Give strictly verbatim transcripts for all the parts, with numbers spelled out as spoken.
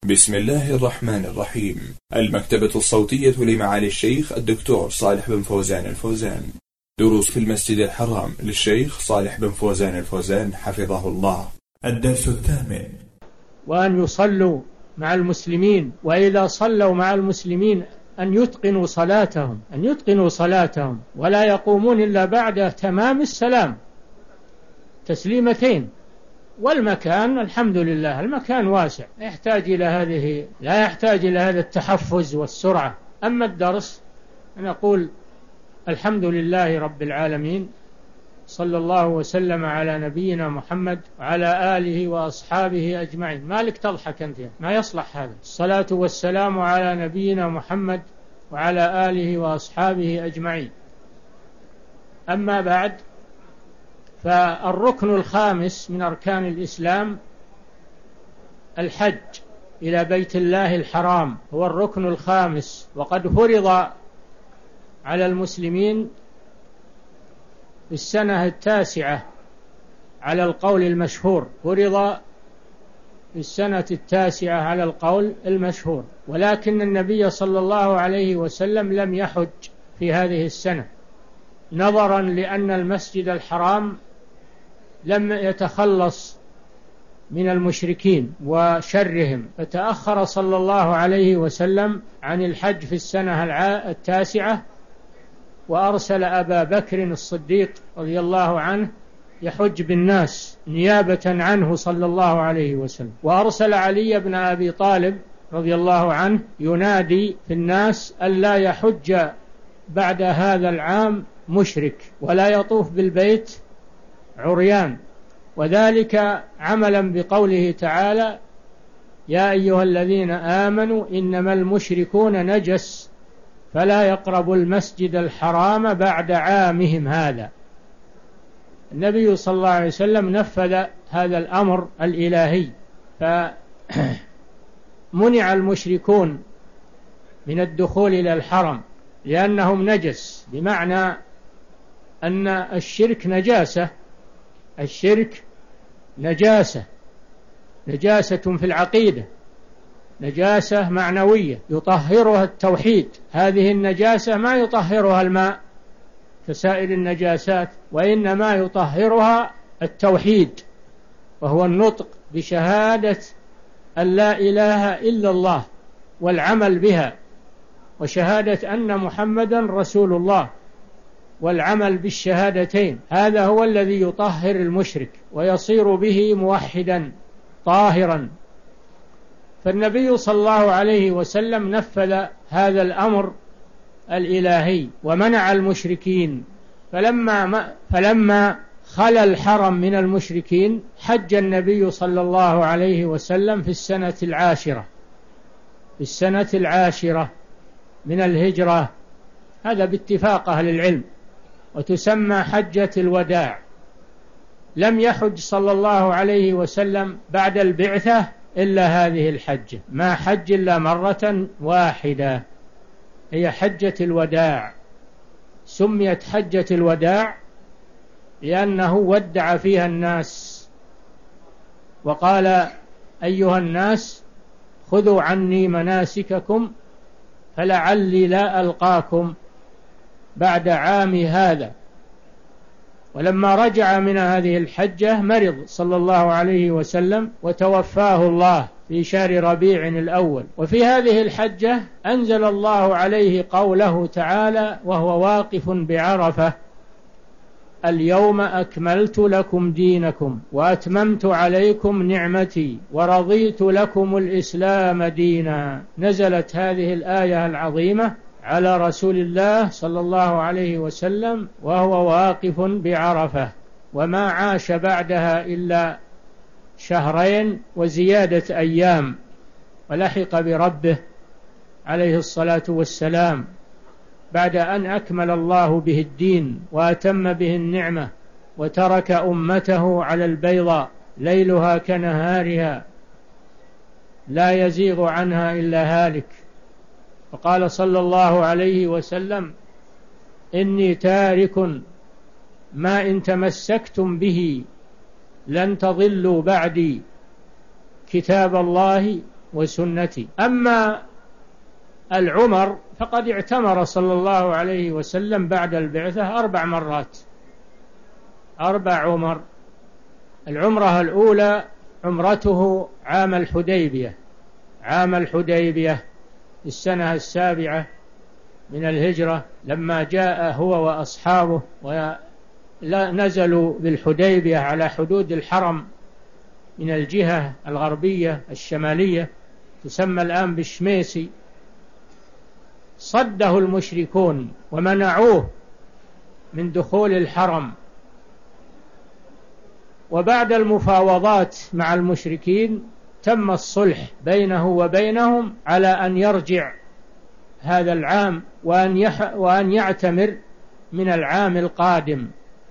بسم الله الرحمن الرحيم. المكتبة الصوتية لمعالي الشيخ الدكتور صالح بن فوزان الفوزان. دروس في المسجد الحرام للشيخ صالح بن فوزان الفوزان حفظه الله. الدرس الثامن. وأن يصلوا مع المسلمين، وإذا صلوا مع المسلمين أن يتقنوا صلاتهم أن يتقنوا صلاتهم ولا يقومون إلا بعد تمام السلام، تسليمتين. والمكان الحمد لله المكان واسع، لا يحتاج إلى هذه لا يحتاج إلى هذا التحفز والسرعة. أما الدرس نقول الحمد لله رب العالمين، صلى الله وسلم على نبينا محمد وعلى آله وأصحابه أجمعين. مالك تضحك أنت؟ ما يصلح هذا. الصلاة والسلام على نبينا محمد وعلى آله وأصحابه أجمعين. أما بعد، فالركن الخامس من أركان الإسلام الحج إلى بيت الله الحرام، هو الركن الخامس، وقد فرض على المسلمين في السنة التاسعة على القول المشهور، فرض في السنة التاسعة على القول المشهور، ولكن النبي صلى الله عليه وسلم لم يحج في هذه السنة، نظرا لأن المسجد الحرام لم يتخلص من المشركين وشرهم، فتأخر صلى الله عليه وسلم عن الحج في السنة التاسعة، وأرسل أبا بكر الصديق رضي الله عنه يحج بالناس نيابة عنه صلى الله عليه وسلم، وأرسل علي بن أبي طالب رضي الله عنه ينادي في الناس ألا يحج بعد هذا العام مشرك ولا يطوف بالبيت عريان، وذلك عملا بقوله تعالى: يا أيها الذين آمنوا إنما المشركون نجس فلا يقربوا المسجد الحرام بعد عامهم هذا. النبي صلى الله عليه وسلم نفذ هذا الأمر الإلهي، فمنع المشركون من الدخول إلى الحرم لأنهم نجس، بمعنى أن الشرك نجاسة الشرك نجاسة نجاسة في العقيدة، نجاسة معنوية يطهرها التوحيد. هذه النجاسة ما يطهرها الماء كسائر النجاسات، وإنما يطهرها التوحيد، وهو النطق بشهادة أن لا إله إلا الله والعمل بها، وشهادة أن محمدا رسول الله والعمل بالشهادتين. هذا هو الذي يطهر المشرك ويصير به موحدا طاهرا. فالنبي صلى الله عليه وسلم نفذ هذا الأمر الإلهي ومنع المشركين، فلما فلما خلا الحرم من المشركين حج النبي صلى الله عليه وسلم في السنة العاشرة في السنة العاشرة من الهجرة، هذا باتفاق أهل العلم، وتسمى حجة الوداع. لم يحج صلى الله عليه وسلم بعد البعثة إلا هذه الحجة، ما حج إلا مرة واحدة، هي حجة الوداع. سميت حجة الوداع لأنه ودع فيها الناس وقال: أيها الناس خذوا عني مناسككم فلعلي لا ألقاكم بعد عام هذا. ولما رجع من هذه الحجة مرض صلى الله عليه وسلم وتوفاه الله في شهر ربيع الأول. وفي هذه الحجة أنزل الله عليه قوله تعالى وهو واقف بعرفة: اليوم أكملت لكم دينكم وأتممت عليكم نعمتي ورضيت لكم الإسلام دينا. نزلت هذه الآية العظيمة على رسول الله صلى الله عليه وسلم وهو واقف بعرفة، وما عاش بعدها إلا شهرين وزيادة أيام، ولحق بربه عليه الصلاة والسلام بعد أن أكمل الله به الدين وأتم به النعمة، وترك أمته على البيضاء ليلها كنهارها لا يزيغ عنها إلا هالك. وقال صلى الله عليه وسلم: إني تارك ما إن تمسكتم به لن تضلوا بعدي كتاب الله وسنتي. أما العمر فقد اعتمر صلى الله عليه وسلم بعد البعثة أربع مرات، أربع عمر. العمرة الأولى عمرته عام الحديبية، عام الحديبية السنة السابعة من الهجرة، لما جاء هو وأصحابه ونزلوا بالحديبية على حدود الحرم من الجهة الغربية الشمالية، تسمى الآن بالشميسي. صده المشركون ومنعوه من دخول الحرم، وبعد المفاوضات مع المشركين تم الصلح بينه وبينهم على أن يرجع هذا العام وأن, يح وأن يعتمر من العام القادم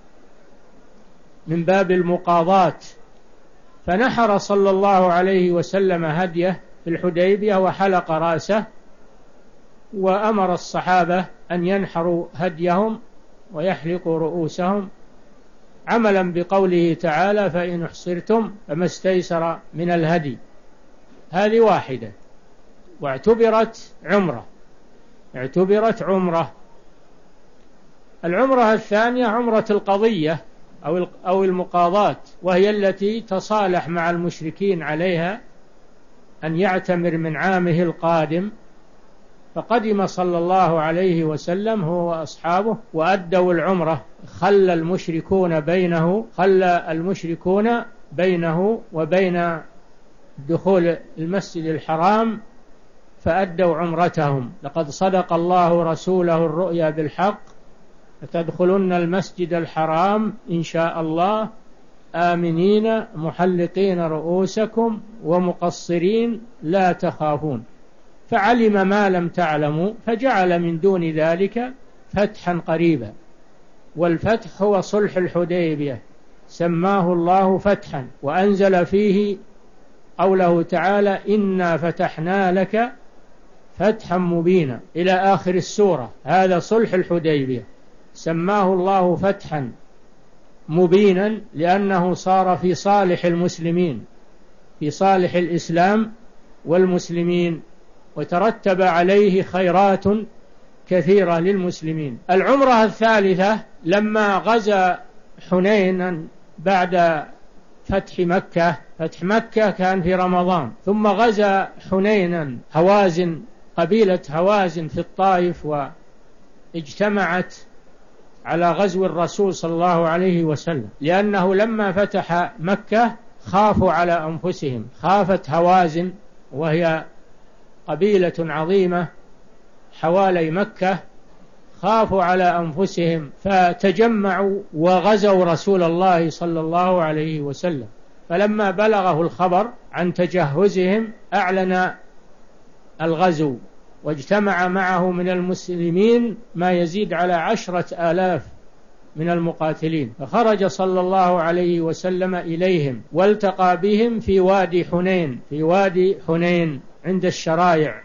من باب المقاضاة. فنحر صلى الله عليه وسلم هديه في الحديبية وحلق رأسه، وأمر الصحابة أن ينحروا هديهم ويحلقوا رؤوسهم عملا بقوله تعالى: فإن احصرتم فما استيسر من الهدي. هذه واحدة واعتبرت عمرة، اعتبرت عمرة. العمرة الثانية عمرة القضية أو المقاضاة، وهي التي تصالح مع المشركين عليها أن يعتمر من عامه القادم. فقدم صلى الله عليه وسلم هو وأصحابه وأدوا العمرة، خلى المشركون بينه خلى المشركون بينه وبين دخول المسجد الحرام، فأدوا عمرتهم. لقد صدق الله رسوله الرؤيا بالحق لتدخلن المسجد الحرام إن شاء الله آمنين محلقين رؤوسكم ومقصرين لا تخافون، فعلم ما لم تعلموا فجعل من دون ذلك فتحا قريبا. والفتح هو صلح الحديبية، سماه الله فتحا، وأنزل فيه قوله تعالى: إنا فتحنا لك فتحا مبينا إلى آخر السورة. هذا صلح الحديبية سماه الله فتحا مبينا لأنه صار في صالح المسلمين، في صالح الإسلام والمسلمين، وترتب عليه خيرات كثيرة للمسلمين. العمرة الثالثة لما غزا حنينا بعد فتح مكة، فتح مكة كان في رمضان، ثم غزا حنينا هوازن، قبيلة هوازن في الطائف، واجتمعت على غزو الرسول صلى الله عليه وسلم، لأنه لما فتح مكة خافوا على أنفسهم، خافت هوازن وهي قبيلة عظيمة حوالي مكة، خافوا على أنفسهم فتجمعوا وغزوا رسول الله صلى الله عليه وسلم. فلما بلغه الخبر عن تجهزهم أعلن الغزو، واجتمع معه من المسلمين ما يزيد على عشرة آلاف من المقاتلين، فخرج صلى الله عليه وسلم إليهم والتقى بهم في وادي حنين، في وادي حنين عند الشرايع،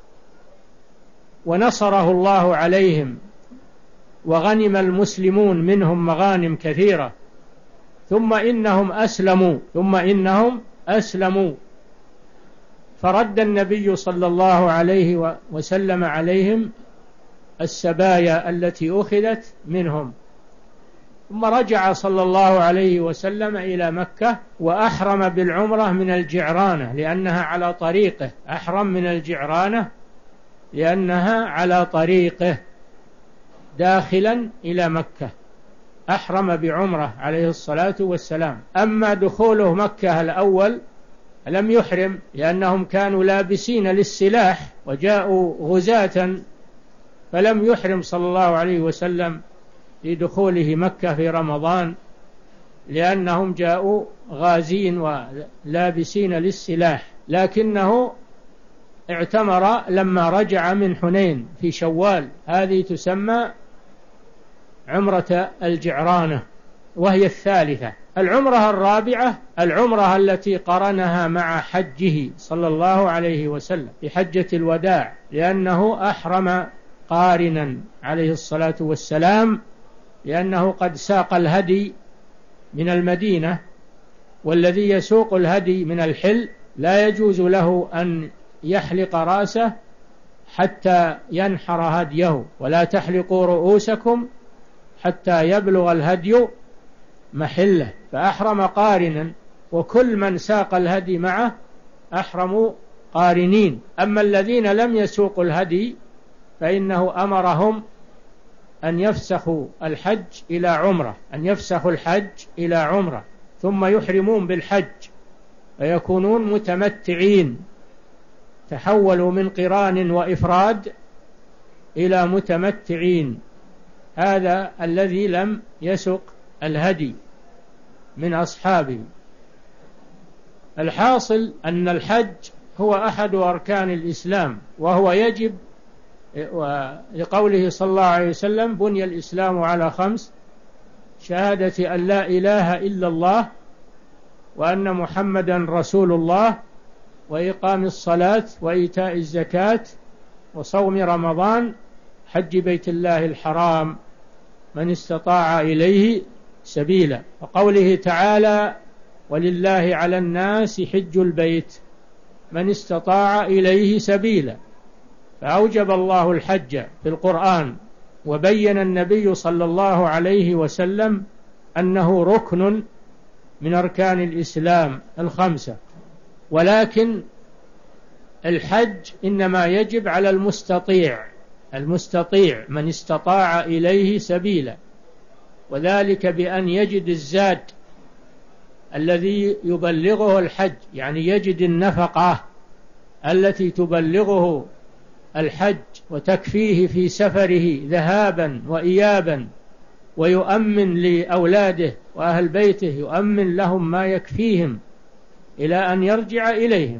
ونصره الله عليهم، وغنم المسلمون منهم مغانم كثيرة. ثم إنهم أسلموا ثم إنهم أسلموا فرد النبي صلى الله عليه وسلم عليهم السبايا التي أخذت منهم، ثم رجع صلى الله عليه وسلم إلى مكة وأحرم بالعمرة من الجعرانة لأنها على طريقه، أحرم من الجعرانة لأنها على طريقه داخلا إلى مكة، أحرم بعمرة عليه الصلاة والسلام. أما دخوله مكة الأول لم يحرم، لأنهم كانوا لابسين للسلاح وجاءوا غزاة، فلم يحرم صلى الله عليه وسلم لدخوله مكة في رمضان، لأنهم جاءوا غازين ولابسين للسلاح، لكنه اعتمر لما رجع من حنين في شوال. هذه تسمى عمرة الجعرانة وهي الثالثة. العمرة الرابعة العمرة التي قرنها مع حجه صلى الله عليه وسلم في حجة الوداع، لأنه أحرم قارنا عليه الصلاة والسلام، لأنه قد ساق الهدي من المدينة، والذي يسوق الهدي من الحل لا يجوز له أن يحلق رأسه حتى ينحر هديه، ولا تحلقوا رؤوسكم حتى يبلغ الهدي محله، فأحرم قارنا، وكل من ساق الهدي معه أحرموا قارنين. أما الذين لم يسوقوا الهدي فإنه أمرهم أن يفسخوا الحج إلى عمرة، أن يفسخوا الحج إلى عمرة ثم يحرمون بالحج فيكونون متمتعين، تحولوا من قران وإفراد إلى متمتعين. هذا الذي لم يسق الهدي من أصحابه. الحاصل أن الحج هو أحد أركان الإسلام، وهو يجب، لقوله صلى الله عليه وسلم: بني الإسلام على خمس: شهادة أن لا إله إلا الله وأن محمدا رسول الله وإقام الصلاة وإيتاء الزكاة وصوم رمضان حج بيت الله الحرام من استطاع إليه سبيلا. وقوله تعالى: ولله على الناس حج البيت من استطاع إليه سبيلا. فأوجب الله الحج في القرآن، وبين النبي صلى الله عليه وسلم أنه ركن من أركان الإسلام الخمسة. ولكن الحج إنما يجب على المستطيع، المستطيع من استطاع إليه سبيلا، وذلك بأن يجد الزاد الذي يبلغه الحج، يعني يجد النفقة التي تبلغه الحج وتكفيه في سفره ذهابا وإيابا، ويؤمن لأولاده وأهل بيته، يؤمن لهم ما يكفيهم إلى أن يرجع إليهم.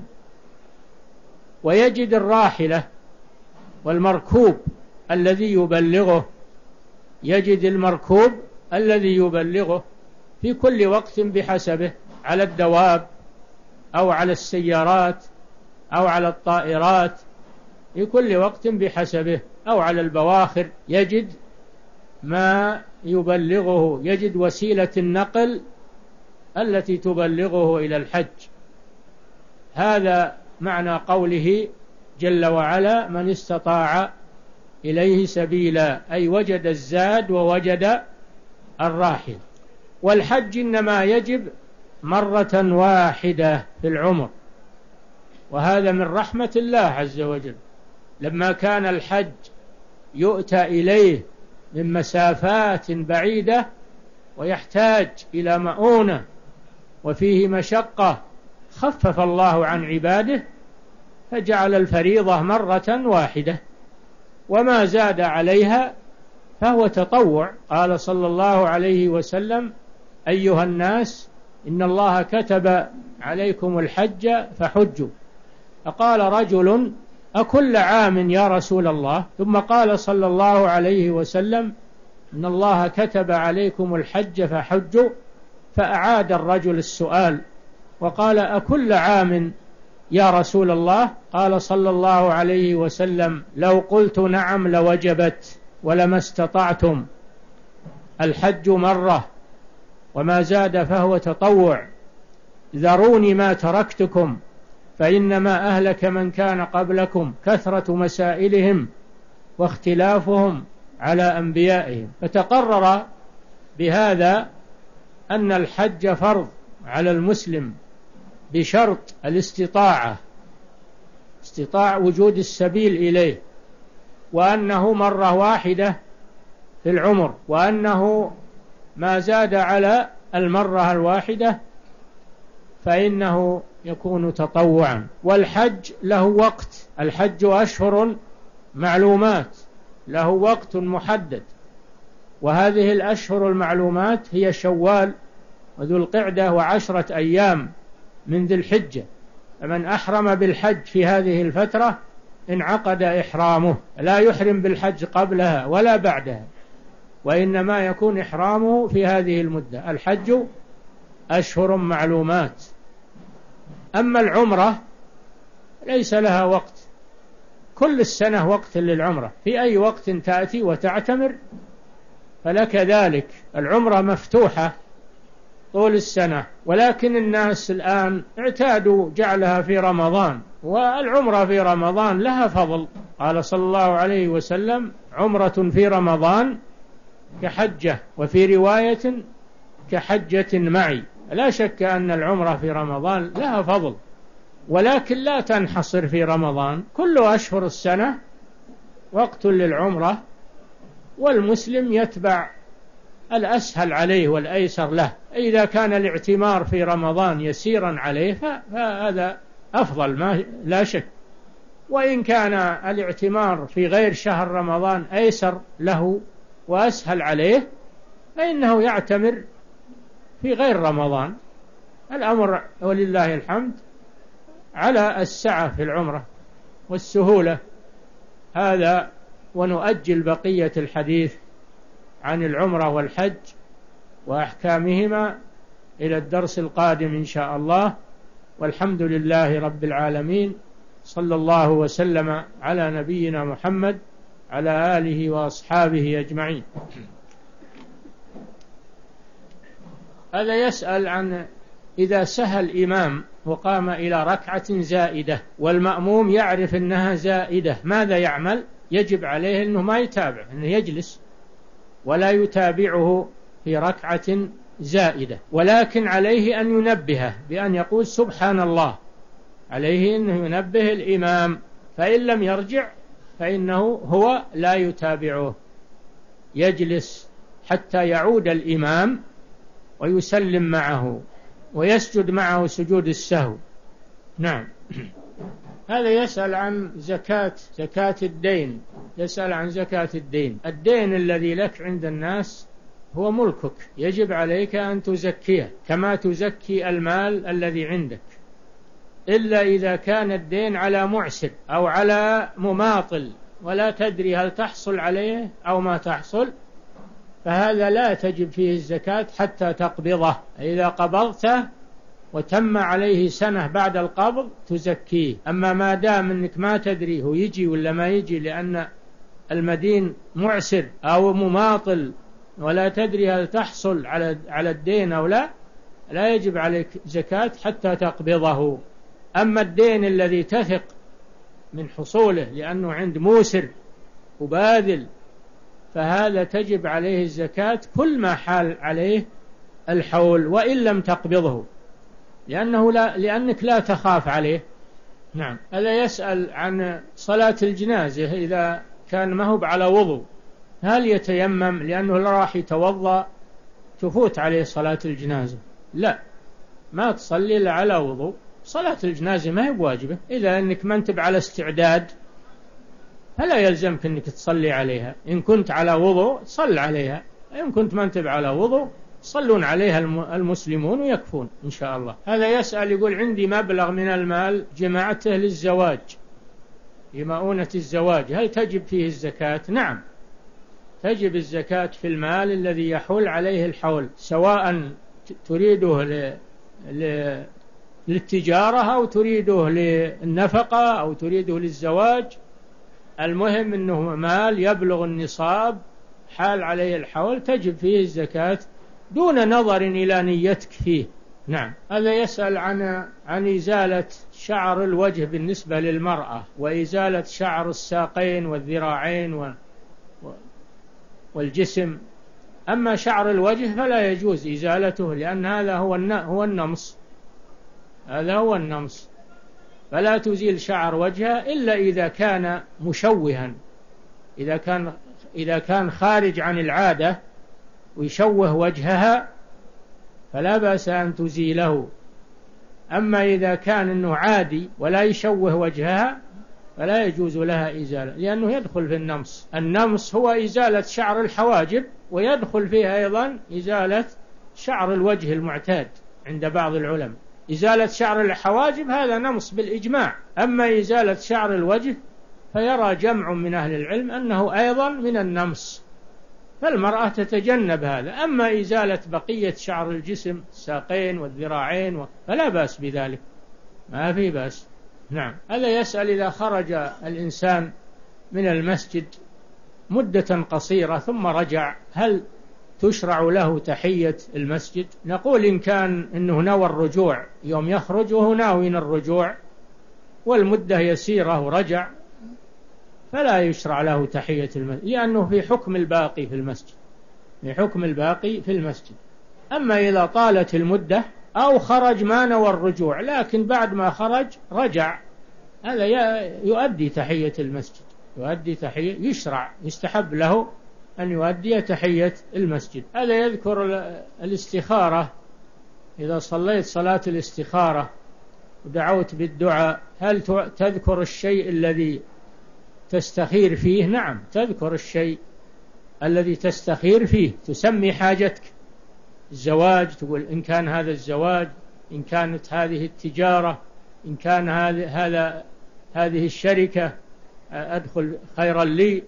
ويجد الراحلة والمركوب الذي يبلغه، يجد المركوب الذي يبلغه في كل وقت بحسبه، على الدواب أو على السيارات أو على الطائرات، في كل وقت بحسبه، أو على البواخر، يجد ما يبلغه، يجد وسيلة النقل التي تبلغه إلى الحج. هذا معنى قوله جل وعلا: من استطاع إليه سبيلا، أي وجد الزاد ووجد الراحل. والحج إنما يجب مرة واحدة في العمر، وهذا من رحمة الله عز وجل. لما كان الحج يؤتى إليه من مسافات بعيدة ويحتاج إلى مؤونة وفيه مشقة، خفف الله عن عباده فجعل الفريضة مرة واحدة، وما زاد عليها فهو تطوع. قال صلى الله عليه وسلم: أيها الناس إن الله كتب عليكم الحج فحجوا. فقال رجل: أكل عام يا رسول الله؟ ثم قال صلى الله عليه وسلم: إن الله كتب عليكم الحج فحجوا. فأعاد الرجل السؤال وقال: أكل عام يا رسول الله؟ قال صلى الله عليه وسلم: لو قلت نعم لوجبت ولما استطعتم، الحج مرة وما زاد فهو تطوع. ذروني ما تركتكم فإنما أهلك من كان قبلكم كثرة مسائلهم واختلافهم على أنبيائهم. فتقرر بهذا أن الحج فرض على المسلم بشرط الاستطاعة، استطاع وجود السبيل إليه، وأنه مرة واحدة في العمر، وأنه ما زاد على المرة الواحدة فإنه يكون تطوعا. والحج له وقت، الحج أشهر معلومات، له وقت محدد، وهذه الأشهر المعلومات هي شوال وذو القعدة وعشرة أيام من ذي الحجة. فمن أحرم بالحج في هذه الفترة انعقد إحرامه، لا يحرم بالحج قبلها ولا بعدها، وإنما يكون إحرامه في هذه المدة. الحج أشهر معلومات. أما العمرة ليس لها وقت، كل السنة وقت للعمرة، في أي وقت تأتي وتعتمر فلك ذلك. العمرة مفتوحة طول السنة، ولكن الناس الآن اعتادوا جعلها في رمضان، والعمرة في رمضان لها فضل. قال صلى الله عليه وسلم: عمرة في رمضان كحجة، وفي رواية كحجة معي. لا شك أن العمرة في رمضان لها فضل، ولكن لا تنحصر في رمضان، كل أشهر السنة وقت للعمرة، والمسلم يتبع الأسهل عليه والأيسر له. إذا كان الاعتمار في رمضان يسيرا عليه فهذا أفضل ما لا شك، وإن كان الاعتمار في غير شهر رمضان أيسر له وأسهل عليه فإنه يعتمر في غير رمضان. الأمر ولله الحمد على السعة في العمرة والسهولة. هذا، ونؤجل بقية الحديث عن العمرة والحج وأحكامهما إلى الدرس القادم إن شاء الله. والحمد لله رب العالمين، صلى الله وسلم على نبينا محمد على آله وأصحابه أجمعين. هذا يسأل عن إذا سهى الإمام وقام إلى ركعة زائدة والمأموم يعرف أنها زائدة ماذا يعمل؟ يجب عليه أنه ما يتابع، أنه يجلس ولا يتابعه في ركعة زائدة، ولكن عليه أن ينبهه بأن يقول سبحان الله، عليه أنه ينبه الإمام، فإن لم يرجع فإنه هو لا يتابعه، يجلس حتى يعود الإمام ويسلم معه ويسجد معه سجود السهو. نعم. هذا يسأل عن زكاة زكاة الدين، يسأل عن زكاة الدين. الدين الذي لك عند الناس هو ملكك، يجب عليك أن تزكيه كما تزكي المال الذي عندك، إلا إذا كان الدين على معسر أو على مماطل ولا تدري هل تحصل عليه أو ما تحصل، فهذا لا تجب فيه الزكاة حتى تقبضه. إذا قبضته وتم عليه سنة بعد القبض تزكيه. أما ما دام أنك ما تدري هو يجي ولا ما يجي لأن المدين معسر أو مماطل ولا تدري هل تحصل على على الدين أو لا، لا يجب عليك زكاة حتى تقبضه. أما الدين الذي تثق من حصوله لأنه عند موسر وباذل فهذا تجب عليه الزكاة كل ما حال عليه الحول وإن لم تقبضه، لأنه لا لأنك لا تخاف عليه. نعم. هذا يسأل عن صلاة الجنازة إذا كان ما هو على وضوء، هل يتيمم لأنه لا راح يتوضأ تفوت عليه صلاة الجنازة؟ لا، ما تصلي إلا على وضوء. صلاة الجنازة ما هي بواجبة. إذا أنك ما أنت على استعداد فلا يلزمك أنك تصلي عليها. إن كنت على وضوء صل عليها، إن كنت ما أنت على وضوء صلون عليها المسلمون ويكفون إن شاء الله. هذا يسأل يقول عندي مبلغ من المال جمعته للزواج لمؤونة الزواج، هل تجب فيه الزكاة؟ نعم، تجب الزكاة في المال الذي يحول عليه الحول، سواء تريده ل... ل... للتجارة أو تريده للنفقة أو تريده للزواج. المهم أنه مال يبلغ النصاب حال عليه الحول تجب فيه الزكاة دون نظر إلى نيتك فيه. نعم. هذا يسأل عن عن إزالة شعر الوجه بالنسبة للمرأة وإزالة شعر الساقين والذراعين و... والجسم. أما شعر الوجه فلا يجوز إزالته لأن هذا هو هو النمص، هذا هو النمص، فلا تزيل شعر وجهها إلا إذا كان مشوها، إذا كان إذا كان خارج عن العادة ويشوه وجهها فلا بأس أن تزيله. أما إذا كان أنه عادي ولا يشوه وجهها فلا يجوز لها إزالة، لأنه يدخل في النمص. النمص هو إزالة شعر الحواجب، ويدخل فيها أيضا إزالة شعر الوجه المعتاد عند بعض العلماء. إزالة شعر الحواجب هذا نمص بالإجماع، أما إزالة شعر الوجه فيرى جمع من أهل العلم أنه أيضا من النمص، فالمرأة تتجنب هذا. أما إزالة بقية شعر الجسم الساقين والذراعين فلا بأس بذلك، ما في بأس. نعم. هذا يسأل إذا خرج الإنسان من المسجد مدة قصيرة ثم رجع هل تشرع له تحية المسجد؟ نقول إن كان إنه نوى الرجوع يوم يخرج وهو ناوي الرجوع والمدة يسيرة ورجع فلا يشرع له تحية المسجد، لأنه في حكم الباقي في المسجد، في حكم الباقي في المسجد. أما إذا طالت المدة أو خرج ما نوى الرجوع لكن بعد ما خرج رجع، هذا يؤدي تحية المسجد، يؤدي تحية، يشرع يستحب له أن يؤدي تحية المسجد. هذا يذكر الاستخارة، إذا صليت صلاة الاستخارة ودعوت بالدعاء هل تذكر الشيء الذي تستخير فيه؟ نعم، تذكر الشيء الذي تستخير فيه، تسمي حاجتك، الزواج تقول إن كان هذا الزواج، إن كانت هذه التجارة، إن كان هذا هذه الشركة أدخل خيرا لي،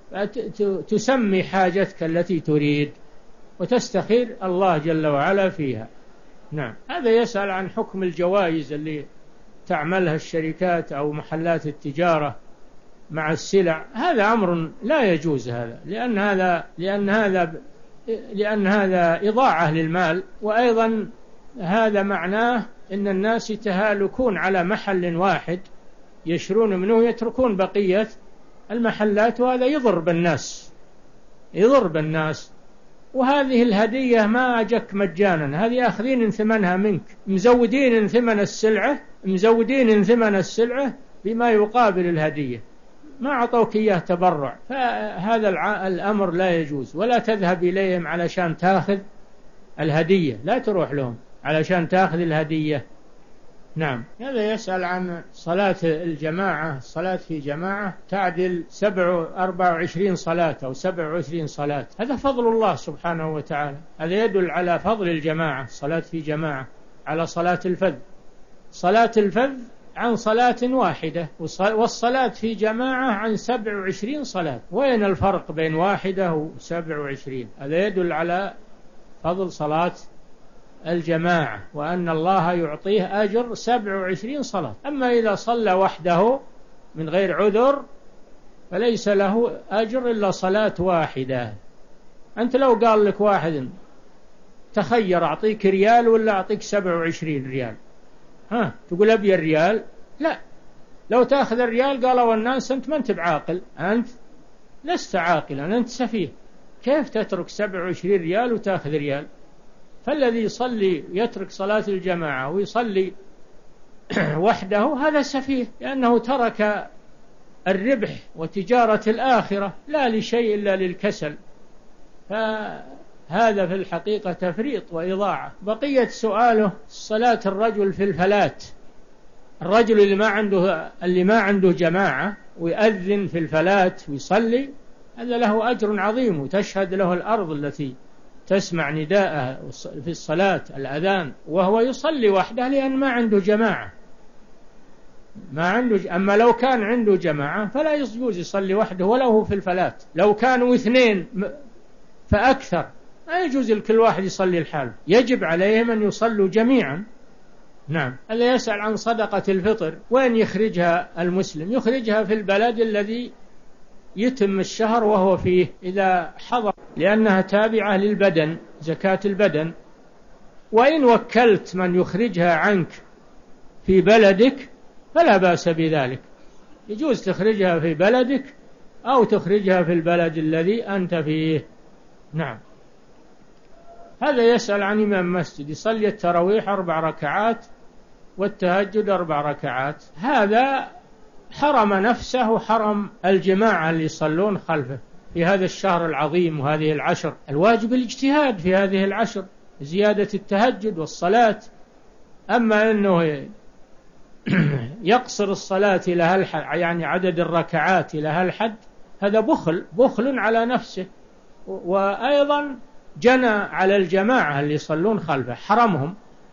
تسمي حاجتك التي تريد وتستخير الله جل وعلا فيها. نعم، هذا يسأل عن حكم الجوائز اللي تعملها الشركات أو محلات التجارة مع السلع، هذا أمر لا يجوز هذا، لأن هذا لأن هذا لأن هذا إضاعة للمال، وأيضا هذا معناه أن الناس يتهالكون على محل واحد يشرون منه يتركون بقية المحلات، وهذا يضر بالناس، يضر بالناس. وهذه الهدية ما أجك مجانا، هذه أخذين ثمنها منك، مزودين ثمن السلعة، مزودين ثمن السلعة بما يقابل الهدية، ما أعطوك إياه تبرع، فهذا الأمر لا يجوز. ولا تذهب إليهم علشان تأخذ الهدية، لا تروح لهم علشان تأخذ الهدية. نعم. هذا يسأل عن صلاة الجماعة، الصلاة في جماعة تعدل سبع أربع وعشرين صلاة أو سبع وعشرين صلاة، هذا فضل الله سبحانه وتعالى، هذا يدل على فضل الجماعة، الصلاة في جماعة على صلاة الفذ. صلاة الفذ عن صلاة واحدة، والصلاة في جماعة عن سبع وعشرين صلاة. وين الفرق بين واحدة وسبع وعشرين؟ هذا يدل على فضل صلاة الجماعة، وأن الله يعطيه أجر سبع وعشرين صلاة. أما إذا صلى وحده من غير عذر فليس له أجر إلا صلاة واحدة. أنت لو قال لك واحد تخير أعطيك ريال ولا أعطيك سبع وعشرين ريال، ها تقول أبي الريال؟ لا، لو تأخذ الريال قالوا الناس أنت ما أنت بعاقل، أنت لست عاقلا، أنت سفيه، كيف تترك سبع وعشرين ريال وتأخذ ريال؟ فالذي يصلي يترك صلاة الجماعة ويصلي وحده هذا سفيه، لأنه ترك الربح وتجارة الآخرة لا لشيء إلا للكسل، فهذا في الحقيقة تفريط وإضاعة. بقية سؤاله صلاة الرجل في الفلات، الرجل اللي ما عنده اللي ما عنده جماعة ويأذن في الفلات ويصلي، هذا له أجر عظيم، وتشهد له الأرض التي تسمع نداءه في الصلاة الأذان وهو يصلي وحده، لأن ما عنده جماعة، ما عنده. أما لو كان عنده جماعة فلا يجوز يصلي وحده ولو هو في الفلات، لو كانوا اثنين فأكثر لا يجوز لكل واحد يصلي الحال، يجب عليهم أن يصلوا جميعا. نعم. هذا يسأل عن صدقة الفطر، وين يخرجها المسلم؟ يخرجها في البلد الذي يتم الشهر وهو فيه إذا حضر، لأنها تابعة للبدن، زكاة البدن. وإن وكلت من يخرجها عنك في بلدك فلا بأس بذلك، يجوز تخرجها في بلدك أو تخرجها في البلد الذي أنت فيه. نعم. هذا يسأل عن إمام مسجد يصلي التراويح أربع ركعات والتهجد أربع ركعات، هذا حرم نفسه وحرم الجماعة اللي يصلون خلفه في هذا الشهر العظيم وهذه العشر. الواجب الاجتهاد في هذه العشر، زيادة التهجد والصلاة. أما أنه يقصر الصلاة إلى هالحد، يعني عدد الركعات إلى هالحد، هذا بخل بخل على نفسه، وأيضا جنى على الجماعة اللي يصلون خلفه، حرمهم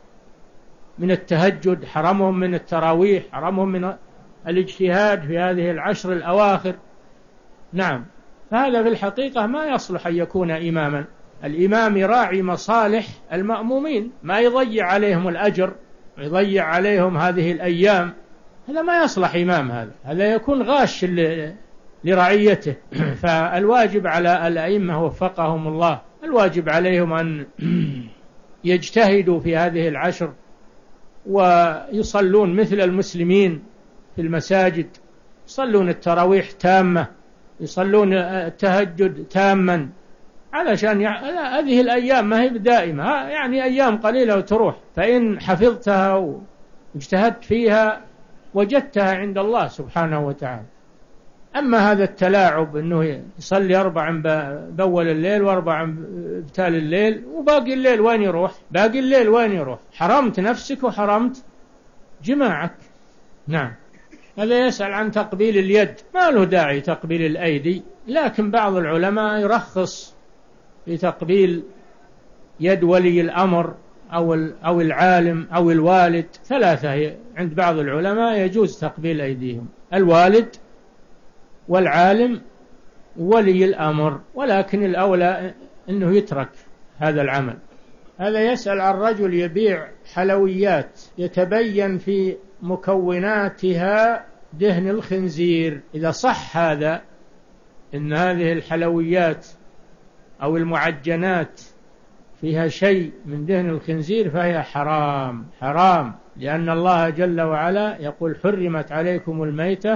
من التهجد، حرمهم من التراويح، حرمهم من الاجتهاد في هذه العشر الأواخر. نعم. فهذا في الحقيقة ما يصلح أن يكون إماما. الإمام يراعي مصالح المأمومين، ما يضيع عليهم الأجر ويضيع عليهم هذه الأيام، هذا ما يصلح إمام، هذا هذا يكون غاش لرعيته. فالواجب على الأئمة وفقهم الله الواجب عليهم أن يجتهدوا في هذه العشر ويصلون مثل المسلمين في المساجد، يصلون التراويح تامة، يصلون التهجد تاما، علشان يع... هذه الأيام ما هي دائمة، يعني أيام قليلة وتروح، فإن حفظتها واجتهدت فيها وجدتها عند الله سبحانه وتعالى. أما هذا التلاعب أنه يصلي أربع بأول الليل وأربع بتال الليل وباقي الليل وين يروح؟ باقي الليل وين يروح؟ حرمت نفسك وحرمت جماعك. نعم. هذا يسأل عن تقبيل اليد، ما له داعي تقبيل الأيدي، لكن بعض العلماء يرخص في تقبيل يد ولي الأمر أو أو العالم أو الوالد، ثلاثة عند بعض العلماء يجوز تقبيل أيديهم: الوالد والعالم ولي الأمر، ولكن الأولى أنه يترك هذا العمل. هذا يسأل عن رجل يبيع حلويات يتبين في مكوناتها دهن الخنزير، إذا صح هذا إن هذه الحلويات أو المعجنات فيها شيء من دهن الخنزير فهي حرام حرام، لأن الله جل وعلا يقول: حرمت عليكم الميتة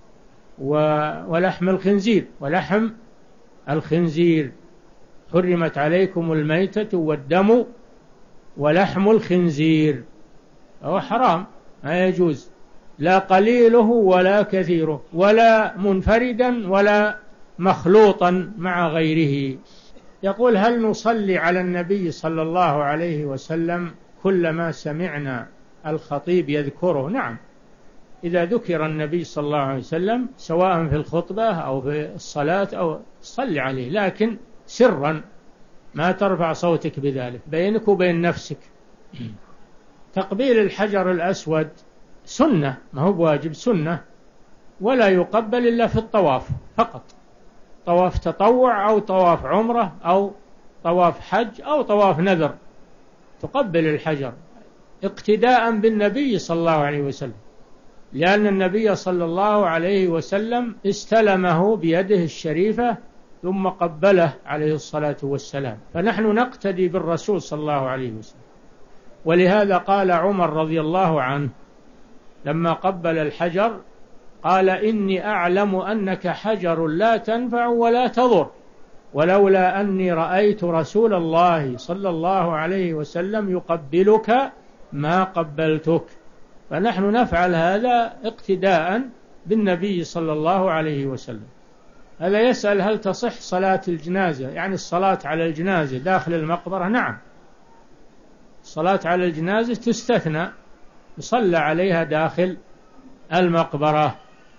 ولحم الخنزير ولحم الخنزير حرمت عليكم الميتة والدم ولحم الخنزير، هو حرام، ما يجوز، لا قليله ولا كثيره، ولا منفردا ولا مخلوطا مع غيره. يقول: هل نصلي على النبي صلى الله عليه وسلم كلما سمعنا الخطيب يذكره؟ نعم، إذا ذكر النبي صلى الله عليه وسلم سواء في الخطبة أو في الصلاة أو صلي عليه، لكن سرا، ما ترفع صوتك بذلك، بينك وبين نفسك. تقبيل الحجر الأسود سنة، ما هو بواجب، سنة، ولا يقبل إلا في الطواف فقط، طواف تطوع أو طواف عمرة أو طواف حج أو طواف نذر تقبل الحجر اقتداء بالنبي صلى الله عليه وسلم، لأن النبي صلى الله عليه وسلم استلمه بيده الشريفة ثم قبله عليه الصلاة والسلام، فنحن نقتدي بالرسول صلى الله عليه وسلم. ولهذا قال عمر رضي الله عنه لما قبل الحجر، قال: إني أعلم أنك حجر لا تنفع ولا تضر، ولولا أني رأيت رسول الله صلى الله عليه وسلم يقبلك ما قبلتك. فنحن نفعل هذا اقتداء بالنبي صلى الله عليه وسلم. هذا يسأل: هل تصح صلاة الجنازة، يعني الصلاة على الجنازة داخل المقبرة؟ نعم، الصلاة على الجنازة تستثنى، يصلى عليها داخل المقبرة،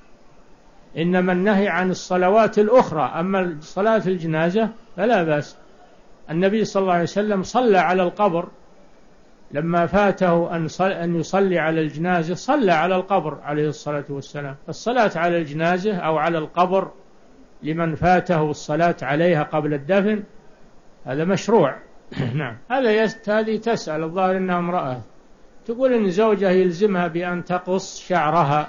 إنما النهي عن الصلوات الأخرى، أما صلاة الجنازة فلا بأس. النبي صلى الله عليه وسلم صلى على القبر لما فاته أن يصلي على الجنازة، صلى على القبر عليه الصلاة والسلام. الصلاة على الجنازة أو على القبر لمن فاته الصلاة عليها قبل الدفن هذا مشروع. نعم. هذا هذه تسأل، الظاهر إنها امرأة، تقول إن زوجها يلزمها بأن تقص شعرها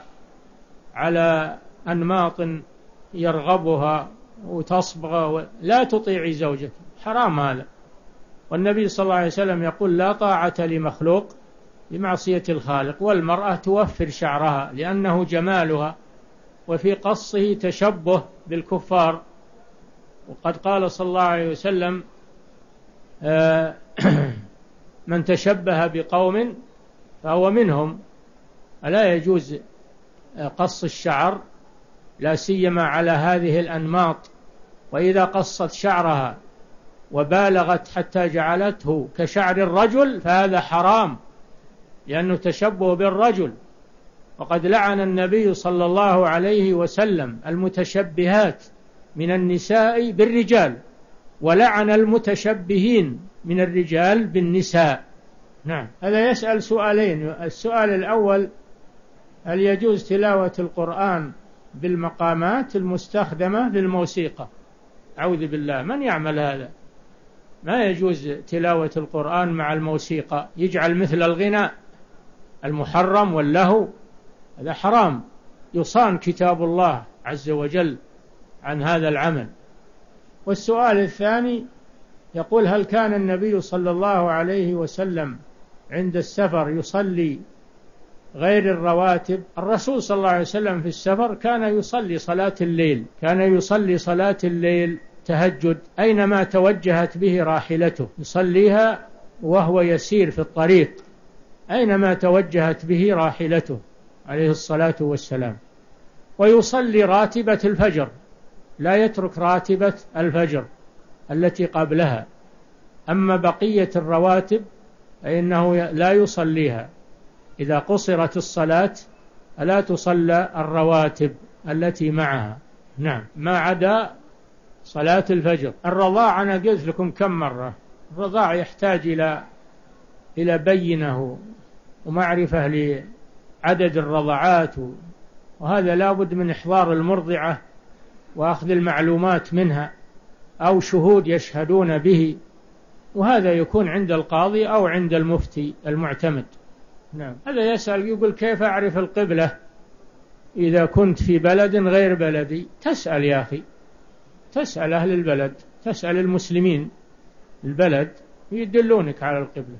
على أنماط يرغبها وتصبغ، لا تطيعي زوجك، حرام هذا. والنبي صلى الله عليه وسلم يقول: لا طاعة لمخلوق بمعصية الخالق، والمرأة توفر شعرها لأنه جمالها، وفي قصه تشبه بالكفار. وقد قال صلى الله عليه وسلم: من تشبه بقوم فهو منهم. ألا يجوز قص الشعر، لا سيما على هذه الأنماط، وإذا قصت شعرها وبالغت حتى جعلته كشعر الرجل فهذا حرام، لأنه تشبه بالرجل. وقد لعن النبي صلى الله عليه وسلم المتشبهات من النساء بالرجال، ولعن المتشبهين من الرجال بالنساء. نعم. هذا يسأل سؤالين: السؤال الأول: هل يجوز تلاوة القرآن بالمقامات المستخدمة للموسيقى؟ أعوذ بالله، من يعمل هذا؟ ما يجوز تلاوة القرآن مع الموسيقى، يجعل مثل الغناء المحرم واللهو، هذا حرام، يصان كتاب الله عز وجل عن هذا العمل. والسؤال الثاني: يقول: هل كان النبي صلى الله عليه وسلم عند السفر يصلي غير الرواتب؟ الرسول صلى الله عليه وسلم في السفر كان يصلي صلاة الليل، كان يصلي صلاة الليل تهجد أينما توجهت به راحلته، يصليها وهو يسير في الطريق أينما توجهت به راحلته عليه الصلاة والسلام. ويصلي راتبة الفجر، لا يترك راتبة الفجر التي قبلها. أما بقية الرواتب فإنه لا يصليها، إذا قصرت الصلاة ألا تصلى الرواتب التي معها. نعم، ما عدا صلاة الفجر. الرضاع أنا قلت لكم كم مرة، الرضاع يحتاج إلى إلى بينه ومعرفة لعدد الرضعات، وهذا لابد من إحضار المرضعة وأخذ المعلومات منها أو شهود يشهدون به، وهذا يكون عند القاضي أو عند المفتي المعتمد. نعم. هذا يسأل يقول: كيف أعرف القبلة إذا كنت في بلد غير بلدي؟ تسأل يا أخي، تسأل أهل البلد، تسأل المسلمين البلد يدلونك على القبلة.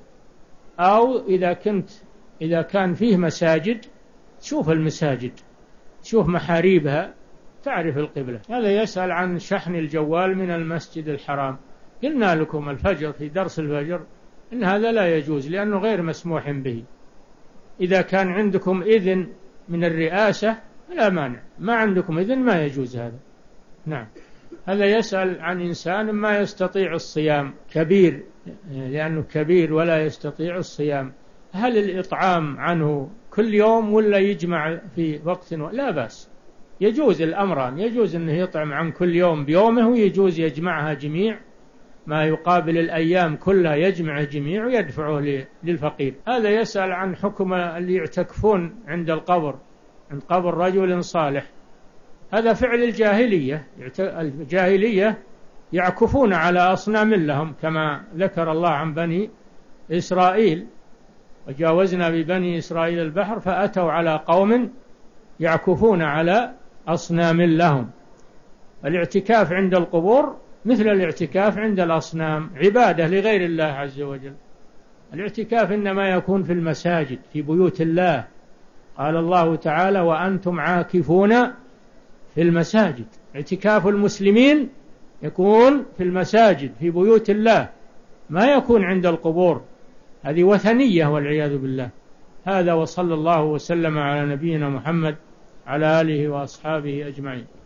أو إذا كنت إذا كان فيه مساجد تشوف المساجد، تشوف محاريبها تعرف القبلة. هذا يسأل عن شحن الجوال من المسجد الحرام. قلنا لكم الفجر في درس الفجر إن هذا لا يجوز لأنه غير مسموح به. إذا كان عندكم إذن من الرئاسة لا مانع، ما عندكم إذن ما يجوز هذا. نعم. هذا يسأل عن إنسان ما يستطيع الصيام، كبير لأنه كبير ولا يستطيع الصيام، هل الإطعام عنه كل يوم ولا يجمع في وقت؟ لا بأس، يجوز الأمران، يجوز أنه يطعم عن كل يوم بيومه، ويجوز يجمعها جميع ما يقابل الأيام كلها، يجمع جميع ويدفعه للفقير. هذا يسأل عن حكم اللي يعتكفون عند القبر، عند قبر رجل صالح. هذا فعل الجاهلية، الجاهلية يعكفون على أصنام لهم كما ذكر الله عن بني إسرائيل: وجاوزنا ببني إسرائيل البحر فأتوا على قوم يعكفون على أصنام لهم. الاعتكاف عند القبور مثل الاعتكاف عند الأصنام، عبادة لغير الله عز وجل. الاعتكاف إنما يكون في المساجد في بيوت الله، قال الله تعالى: وأنتم عاكفون في المساجد. اعتكاف المسلمين يكون في المساجد في بيوت الله، ما يكون عند القبور، هذه وثنية والعياذ بالله. هذا، وصلى الله وسلم على نبينا محمد على آله وأصحابه أجمعين.